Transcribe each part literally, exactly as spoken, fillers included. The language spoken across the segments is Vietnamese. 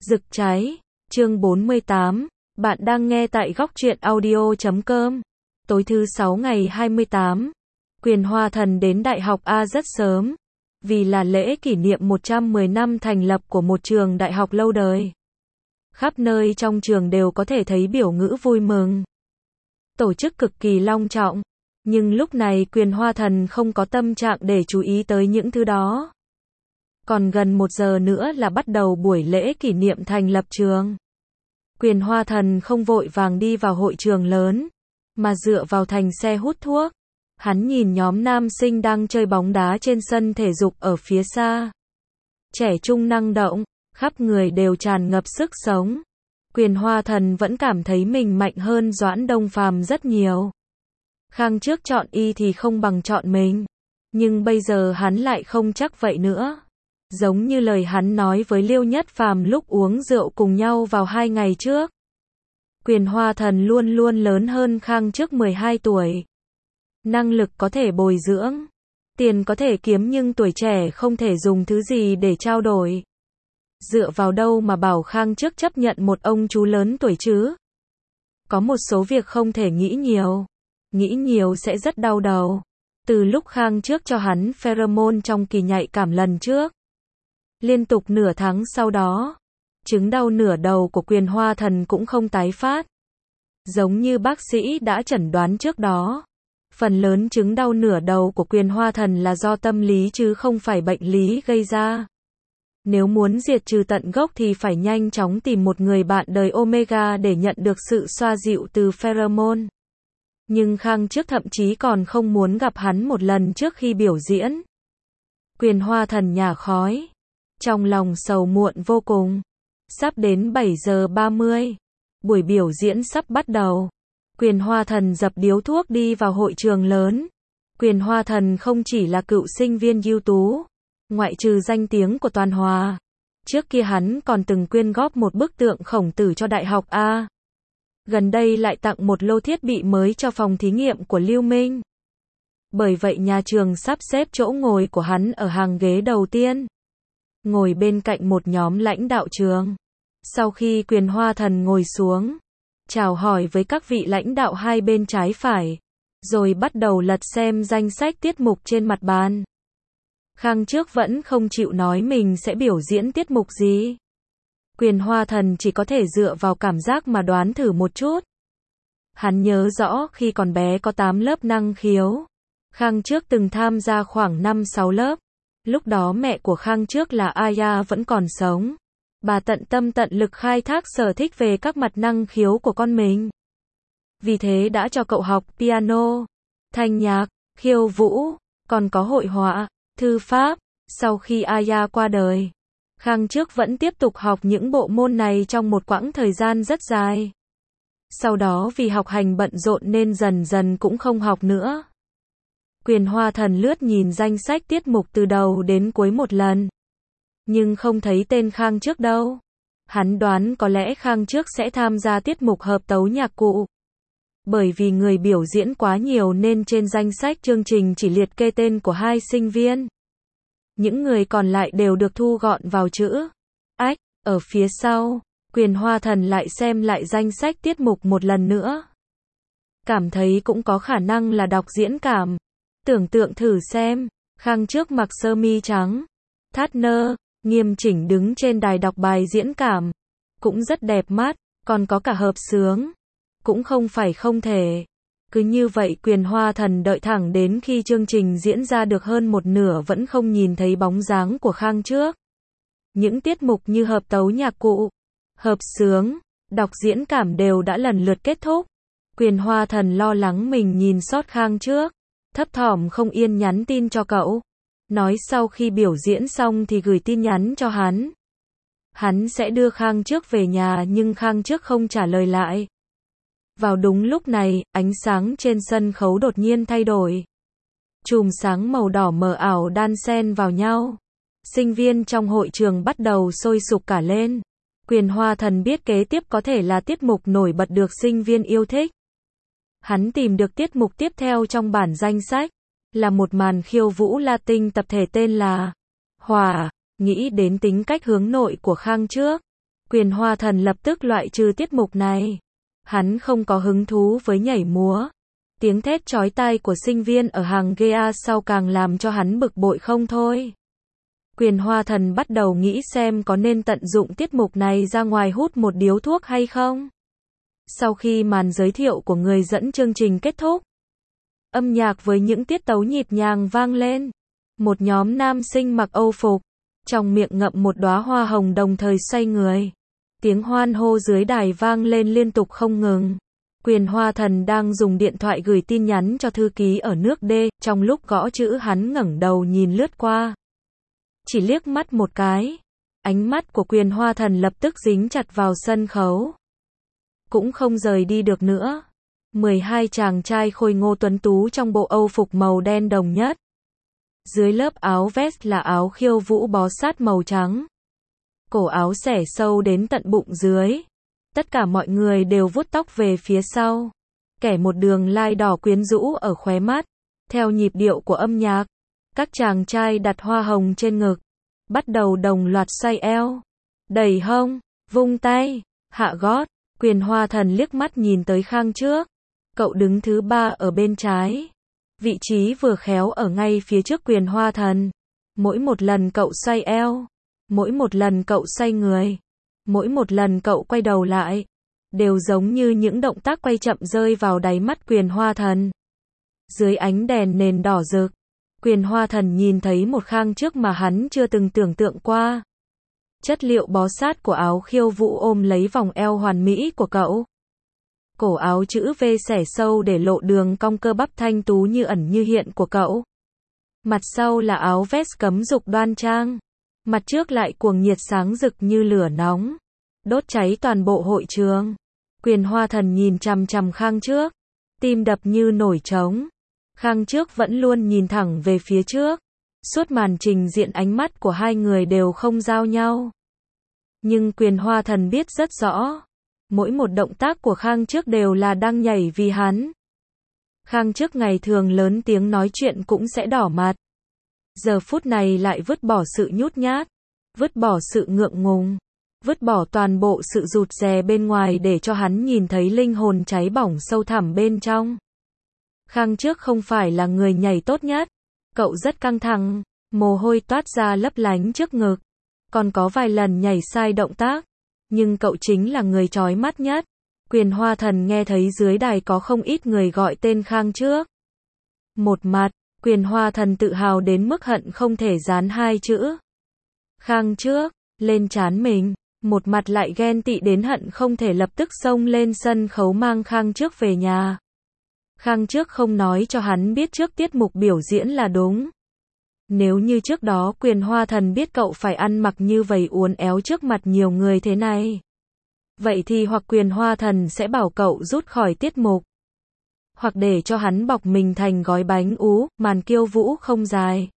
Rực cháy, chương bốn mươi tám, bạn đang nghe tại góc truyện audio chấm com. Tối thứ sáu ngày hai mươi tám, Quyền Hoa Thần đến Đại học A rất sớm, vì là lễ kỷ niệm một trăm mười năm thành lập của một trường đại học lâu đời. Khắp nơi trong trường đều có thể thấy biểu ngữ vui mừng. Tổ chức cực kỳ long trọng, nhưng lúc này Quyền Hoa Thần không có tâm trạng để chú ý tới những thứ đó. Còn gần một giờ nữa là bắt đầu buổi lễ kỷ niệm thành lập trường. Quyền Hoa Thần không vội vàng đi vào hội trường lớn, mà dựa vào thành xe hút thuốc. Hắn nhìn nhóm nam sinh đang chơi bóng đá trên sân thể dục ở phía xa. Trẻ trung năng động, khắp người đều tràn ngập sức sống. Quyền Hoa Thần vẫn cảm thấy mình mạnh hơn Doãn Đông Phàm rất nhiều. Khang trước chọn y thì không bằng chọn mình, nhưng bây giờ hắn lại không chắc vậy nữa. Giống như lời hắn nói với Liêu Nhất Phàm lúc uống rượu cùng nhau vào hai ngày trước. Quyền Hoa Thần luôn luôn lớn hơn Khang trước mười hai tuổi. Năng lực có thể bồi dưỡng, tiền có thể kiếm, nhưng tuổi trẻ không thể dùng thứ gì để trao đổi. Dựa vào đâu mà bảo Khang trước chấp nhận một ông chú lớn tuổi chứ? Có một số việc không thể nghĩ nhiều. Nghĩ nhiều sẽ rất đau đầu. Từ lúc Khang trước cho hắn pheromone trong kỳ nhạy cảm lần trước, liên tục nửa tháng sau đó, chứng đau nửa đầu của Quyền Hoa Thần cũng không tái phát. Giống như bác sĩ đã chẩn đoán trước đó, phần lớn chứng đau nửa đầu của Quyền Hoa Thần là do tâm lý chứ không phải bệnh lý gây ra. Nếu muốn diệt trừ tận gốc thì phải nhanh chóng tìm một người bạn đời Omega để nhận được sự xoa dịu từ pheromone. Nhưng Khang trước thậm chí còn không muốn gặp hắn một lần trước khi biểu diễn. Quyền Hoa Thần nhả khói, trong lòng sầu muộn vô cùng. Sắp đến bảy giờ ba mươi, buổi biểu diễn sắp bắt đầu. Quyền Hoa Thần dập điếu thuốc đi vào hội trường lớn. Quyền Hoa Thần không chỉ là cựu sinh viên ưu tú, ngoại trừ danh tiếng của Toàn Hòa, trước kia hắn còn từng quyên góp một bức tượng Khổng Tử cho Đại học A. Gần đây lại tặng một lô thiết bị mới cho phòng thí nghiệm của Lưu Minh. Bởi vậy nhà trường sắp xếp chỗ ngồi của hắn ở hàng ghế đầu tiên, ngồi bên cạnh một nhóm lãnh đạo trường. Sau khi Quyền Hoa Thần ngồi xuống, chào hỏi với các vị lãnh đạo hai bên trái phải, rồi bắt đầu lật xem danh sách tiết mục trên mặt bàn. Khang trước vẫn không chịu nói mình sẽ biểu diễn tiết mục gì. Quyền Hoa Thần chỉ có thể dựa vào cảm giác mà đoán thử một chút. Hắn nhớ rõ khi còn bé có tám lớp năng khiếu. Khang trước từng tham gia khoảng năm sáu lớp. Lúc đó mẹ của Khang trước là Aya vẫn còn sống. Bà tận tâm tận lực khai thác sở thích về các mặt năng khiếu của con mình. Vì thế đã cho cậu học piano, thanh nhạc, khiêu vũ, còn có hội họa, thư pháp. Sau khi Aya qua đời, Khang trước vẫn tiếp tục học những bộ môn này trong một quãng thời gian rất dài. Sau đó vì học hành bận rộn nên dần dần cũng không học nữa. Quyền Hoa Thần lướt nhìn danh sách tiết mục từ đầu đến cuối một lần, nhưng không thấy tên Khang trước đâu. Hắn đoán có lẽ Khang trước sẽ tham gia tiết mục hợp tấu nhạc cụ. Bởi vì người biểu diễn quá nhiều nên trên danh sách chương trình chỉ liệt kê tên của hai sinh viên. Những người còn lại đều được thu gọn vào chữ ách. Ở phía sau, Quyền Hoa Thần lại xem lại danh sách tiết mục một lần nữa. Cảm thấy cũng có khả năng là đọc diễn cảm. Tưởng tượng thử xem, Khang trước mặc sơ mi trắng, thắt nơ, nghiêm chỉnh đứng trên đài đọc bài diễn cảm. Cũng rất đẹp mắt, còn có cả hợp xướng. Cũng không phải không thể. Cứ như vậy Quyền Hoa Thần đợi thẳng đến khi chương trình diễn ra được hơn một nửa vẫn không nhìn thấy bóng dáng của Khang trước. Những tiết mục như hợp tấu nhạc cụ, hợp xướng, đọc diễn cảm đều đã lần lượt kết thúc. Quyền Hoa Thần lo lắng mình nhìn sót Khang trước, thấp thỏm không yên nhắn tin cho cậu. Nói sau khi biểu diễn xong thì gửi tin nhắn cho hắn. Hắn sẽ đưa Khang trước về nhà, nhưng Khang trước không trả lời lại. Vào đúng lúc này, ánh sáng trên sân khấu đột nhiên thay đổi. Chùm sáng màu đỏ mờ ảo đan xen vào nhau. Sinh viên trong hội trường bắt đầu sôi sục cả lên. Quyền Hoa Thần biết kế tiếp có thể là tiết mục nổi bật được sinh viên yêu thích. Hắn tìm được tiết mục tiếp theo trong bản danh sách, là một màn khiêu vũ Latin tập thể tên là Hỏa. Nghĩ đến tính cách hướng nội của Khang trước, Quyền Hoa Thần lập tức loại trừ tiết mục này. Hắn không có hứng thú với nhảy múa. Tiếng thét chói tai của sinh viên ở hàng ghế sau càng làm cho hắn bực bội không thôi. Quyền Hoa Thần bắt đầu nghĩ xem có nên tận dụng tiết mục này ra ngoài hút một điếu thuốc hay không. Sau khi màn giới thiệu của người dẫn chương trình kết thúc, âm nhạc với những tiết tấu nhịp nhàng vang lên. Một nhóm nam sinh mặc Âu phục, trong miệng ngậm một đóa hoa hồng đồng thời xoay người. Tiếng hoan hô dưới đài vang lên liên tục không ngừng. Quyền Hoa Thần đang dùng điện thoại gửi tin nhắn cho thư ký ở nước D, trong lúc gõ chữ hắn ngẩng đầu nhìn lướt qua. Chỉ liếc mắt một cái, ánh mắt của Quyền Hoa Thần lập tức dính chặt vào sân khấu. Cũng không rời đi được nữa. mười hai chàng trai khôi ngô tuấn tú trong bộ Âu phục màu đen đồng nhất. Dưới lớp áo vest là áo khiêu vũ bó sát màu trắng. Cổ áo xẻ sâu đến tận bụng dưới. Tất cả mọi người đều vuốt tóc về phía sau. Kẻ một đường lai đỏ quyến rũ ở khóe mắt. Theo nhịp điệu của âm nhạc, các chàng trai đặt hoa hồng trên ngực. Bắt đầu đồng loạt xoay eo, đẩy hông, vung tay, hạ gót. Quyền Hoa Thần liếc mắt nhìn tới Khang trước. Cậu đứng thứ ba ở bên trái. Vị trí vừa khéo ở ngay phía trước Quyền Hoa Thần. Mỗi một lần cậu xoay eo, mỗi một lần cậu xoay người, mỗi một lần cậu quay đầu lại, đều giống như những động tác quay chậm rơi vào đáy mắt Quyền Hoa Thần. Dưới ánh đèn nền đỏ rực, Quyền Hoa Thần nhìn thấy một Khang trước mà hắn chưa từng tưởng tượng qua. Chất liệu bó sát của áo khiêu vũ ôm lấy vòng eo hoàn mỹ của cậu. Cổ áo chữ V xẻ sâu để lộ đường cong cơ bắp thanh tú như ẩn như hiện của cậu. Mặt sau là áo vest cấm dục đoan trang. Mặt trước lại cuồng nhiệt sáng rực như lửa nóng, đốt cháy toàn bộ hội trường. Quyền Hoa Thần nhìn chằm chằm Khang trước, tim đập như nổi trống. Khang trước vẫn luôn nhìn thẳng về phía trước. Suốt màn trình diễn ánh mắt của hai người đều không giao nhau. Nhưng Quyền Hoa Thần biết rất rõ, mỗi một động tác của Khang trước đều là đang nhảy vì hắn. Khang trước ngày thường lớn tiếng nói chuyện cũng sẽ đỏ mặt. Giờ phút này lại vứt bỏ sự nhút nhát, vứt bỏ sự ngượng ngùng, vứt bỏ toàn bộ sự rụt rè bên ngoài để cho hắn nhìn thấy linh hồn cháy bỏng sâu thẳm bên trong. Khang trước không phải là người nhảy tốt nhất. Cậu rất căng thẳng, mồ hôi toát ra lấp lánh trước ngực. Còn có vài lần nhảy sai động tác. Nhưng cậu chính là người chói mắt nhất. Quyền Hoa Thần nghe thấy dưới đài có không ít người gọi tên Khang trước. Một mặt, Quyền Hoa Thần tự hào đến mức hận không thể dán hai chữ Khang trước lên trán mình. Một mặt lại ghen tị đến hận không thể lập tức xông lên sân khấu mang Khang trước về nhà. Khang trước không nói cho hắn biết trước tiết mục biểu diễn là đúng. Nếu như trước đó Quyền Hoa Thần biết cậu phải ăn mặc như vậy uốn éo trước mặt nhiều người thế này, vậy thì hoặc Quyền Hoa Thần sẽ bảo cậu rút khỏi tiết mục, hoặc để cho hắn bọc mình thành gói bánh ú, màn khiêu vũ không dài.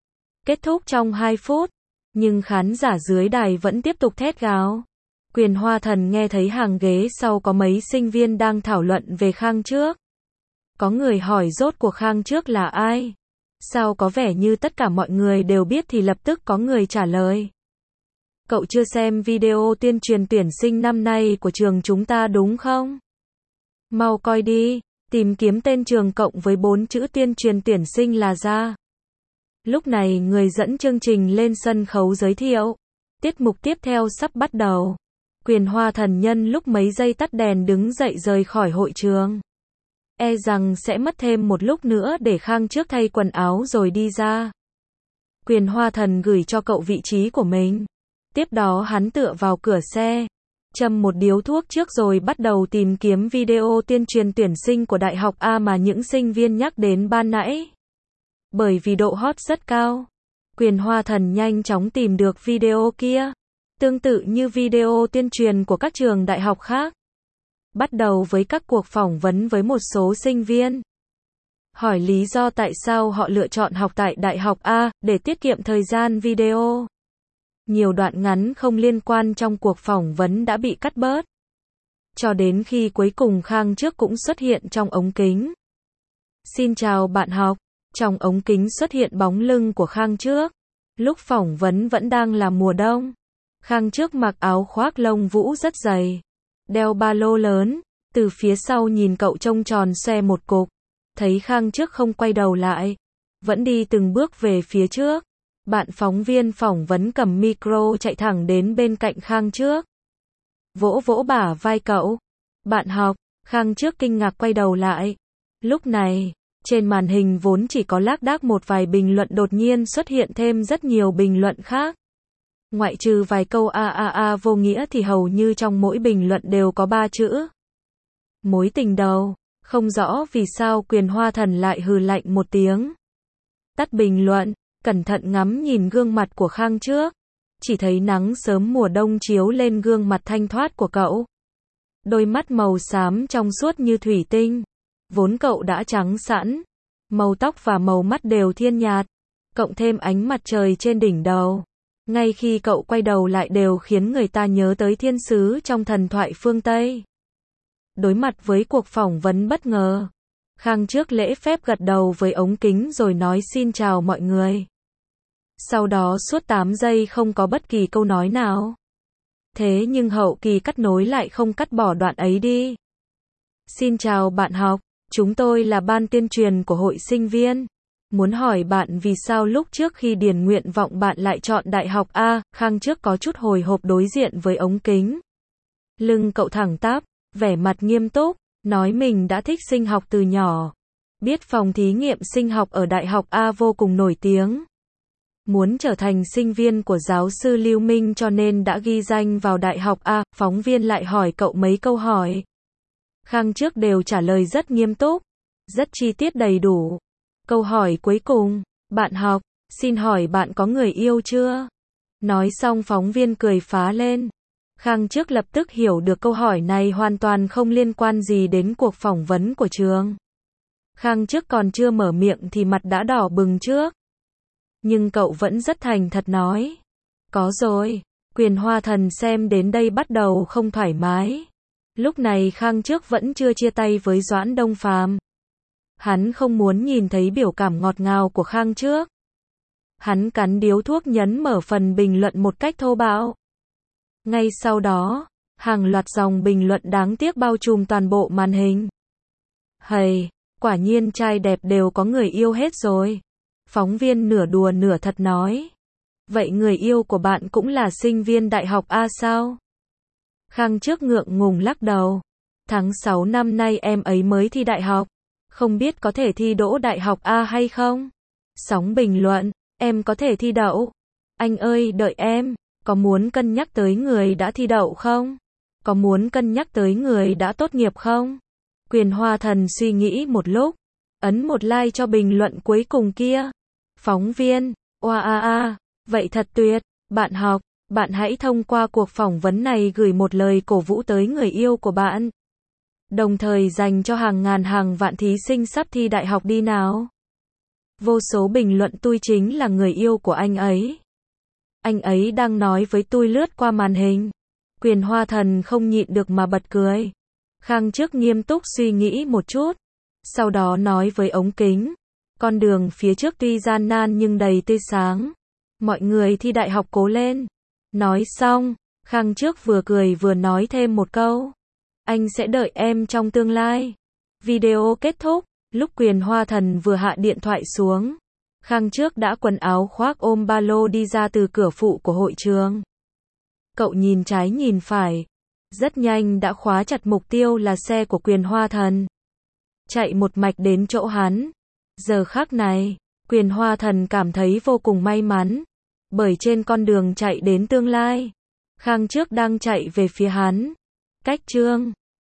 Kết thúc trong hai phút, nhưng khán giả dưới đài vẫn tiếp tục thét gào. Quyền Hoa Thần nghe thấy hàng ghế sau có mấy sinh viên đang thảo luận về Khang trước. Có người hỏi rốt cuộc Khang trước là ai? Sao có vẻ như tất cả mọi người đều biết thì lập tức có người trả lời. Cậu chưa xem video tuyên truyền tuyển sinh năm nay của trường chúng ta đúng không? Mau coi đi, tìm kiếm tên trường cộng với bốn chữ tuyên truyền tuyển sinh là ra. Lúc này người dẫn chương trình lên sân khấu giới thiệu. Tiết mục tiếp theo sắp bắt đầu. Quyền Hoa Thần nhân lúc mấy giây tắt đèn đứng dậy rời khỏi hội trường. E rằng sẽ mất thêm một lúc nữa để Khang trước thay quần áo rồi đi ra. Quyền Hoa Thần gửi cho cậu vị trí của mình. Tiếp đó hắn tựa vào cửa xe, châm một điếu thuốc trước rồi bắt đầu tìm kiếm video tuyên truyền tuyển sinh của Đại học A mà những sinh viên nhắc đến ban nãy. Bởi vì độ hot rất cao, Quyền Hoa Thần nhanh chóng tìm được video kia. Tương tự như video tuyên truyền của các trường đại học khác. Bắt đầu với các cuộc phỏng vấn với một số sinh viên. Hỏi lý do tại sao họ lựa chọn học tại Đại học A, để tiết kiệm thời gian video. Nhiều đoạn ngắn không liên quan trong cuộc phỏng vấn đã bị cắt bớt. Cho đến khi cuối cùng Khang trước cũng xuất hiện trong ống kính. Xin chào bạn học. Trong ống kính xuất hiện bóng lưng của Khang trước. Lúc phỏng vấn vẫn đang là mùa đông. Khang Trước mặc áo khoác lông vũ rất dày, đeo ba lô lớn, từ phía sau nhìn cậu trông tròn xoe một cục. Thấy Khang Trước không quay đầu lại, vẫn đi từng bước về phía trước. Bạn phóng viên phỏng vấn cầm micro chạy thẳng đến bên cạnh Khang Trước. Vỗ vỗ bả vai cậu. Bạn học, Khang Trước kinh ngạc quay đầu lại. Lúc này, trên màn hình vốn chỉ có lác đác một vài bình luận đột nhiên xuất hiện thêm rất nhiều bình luận khác. Ngoại trừ vài câu a a a vô nghĩa thì hầu như trong mỗi bình luận đều có ba chữ. Mối tình đầu. Không rõ vì sao Quyền Hoa Thần lại hừ lạnh một tiếng. Tắt bình luận, cẩn thận ngắm nhìn gương mặt của Khang Trước. Chỉ thấy nắng sớm mùa đông chiếu lên gương mặt thanh thoát của cậu. Đôi mắt màu xám trong suốt như thủy tinh. Vốn cậu đã trắng sẵn. Màu tóc và màu mắt đều thiên nhạt. Cộng thêm ánh mặt trời trên đỉnh đầu. Ngay khi cậu quay đầu lại đều khiến người ta nhớ tới thiên sứ trong thần thoại phương Tây. Đối mặt với cuộc phỏng vấn bất ngờ, Khang Trước lễ phép gật đầu với ống kính rồi nói xin chào mọi người. Sau đó suốt tám giây không có bất kỳ câu nói nào. Thế nhưng hậu kỳ cắt nối lại không cắt bỏ đoạn ấy đi. Xin chào bạn học, chúng tôi là ban tuyên truyền của hội sinh viên. Muốn hỏi bạn vì sao lúc trước khi điền nguyện vọng bạn lại chọn đại học A. Khang Trước có chút hồi hộp đối diện với ống kính. Lưng cậu thẳng tắp, vẻ mặt nghiêm túc, nói mình đã thích sinh học từ nhỏ. Biết phòng thí nghiệm sinh học ở đại học A vô cùng nổi tiếng. Muốn trở thành sinh viên của giáo sư Lưu Minh cho nên đã ghi danh vào đại học A. Phóng viên lại hỏi cậu mấy câu hỏi. Khang Trước đều trả lời rất nghiêm túc, rất chi tiết đầy đủ. Câu hỏi cuối cùng, bạn học, xin hỏi bạn có người yêu chưa? Nói xong phóng viên cười phá lên. Khang Trước lập tức hiểu được câu hỏi này hoàn toàn không liên quan gì đến cuộc phỏng vấn của trường. Khang Trước còn chưa mở miệng thì mặt đã đỏ bừng trước. Nhưng cậu vẫn rất thành thật nói. Có rồi, Quyền Hoa Thần xem đến đây bắt đầu không thoải mái. Lúc này Khang Trước vẫn chưa chia tay với Doãn Đông Phàm. Hắn không muốn nhìn thấy biểu cảm ngọt ngào của Khang Trước. Hắn cắn điếu thuốc nhấn mở phần bình luận một cách thô bạo. Ngay sau đó, hàng loạt dòng bình luận đáng tiếc bao trùm toàn bộ màn hình. Hầy, quả nhiên trai đẹp đều có người yêu hết rồi. Phóng viên nửa đùa nửa thật nói. Vậy người yêu của bạn cũng là sinh viên đại học A sao? Khang Trước ngượng ngùng lắc đầu. Tháng sáu năm nay em ấy mới thi đại học. Không biết có thể thi đỗ đại học A hay không? Sóng bình luận, em có thể thi đậu. Anh ơi đợi em, có muốn cân nhắc tới người đã thi đậu không? Có muốn cân nhắc tới người đã tốt nghiệp không? Quyền Hoa Thần suy nghĩ một lúc, ấn một like cho bình luận cuối cùng kia. Phóng viên, oa a a, vậy thật tuyệt, bạn học, bạn hãy thông qua cuộc phỏng vấn này gửi một lời cổ vũ tới người yêu của bạn. Đồng thời dành cho hàng ngàn hàng vạn thí sinh sắp thi đại học đi nào. Vô số bình luận tôi chính là người yêu của anh ấy. Anh ấy đang nói với tôi lướt qua màn hình. Quyền Hoa Thần không nhịn được mà bật cười. Khang Trước nghiêm túc suy nghĩ một chút. Sau đó nói với ống kính. Con đường phía trước tuy gian nan nhưng đầy tươi sáng. Mọi người thi đại học cố lên. Nói xong, Khang Trước vừa cười vừa nói thêm một câu. Anh sẽ đợi em trong tương lai. Video kết thúc, lúc Quyền Hoa Thần vừa hạ điện thoại xuống. Khang Trước đã quần áo khoác ôm ba lô đi ra từ cửa phụ của hội trường. Cậu nhìn trái nhìn phải. Rất nhanh đã khóa chặt mục tiêu là xe của Quyền Hoa Thần. Chạy một mạch đến chỗ hắn. Giờ khắc này, Quyền Hoa Thần cảm thấy vô cùng may mắn. Bởi trên con đường chạy đến tương lai, Khang Trước đang chạy về phía hắn. Cách chương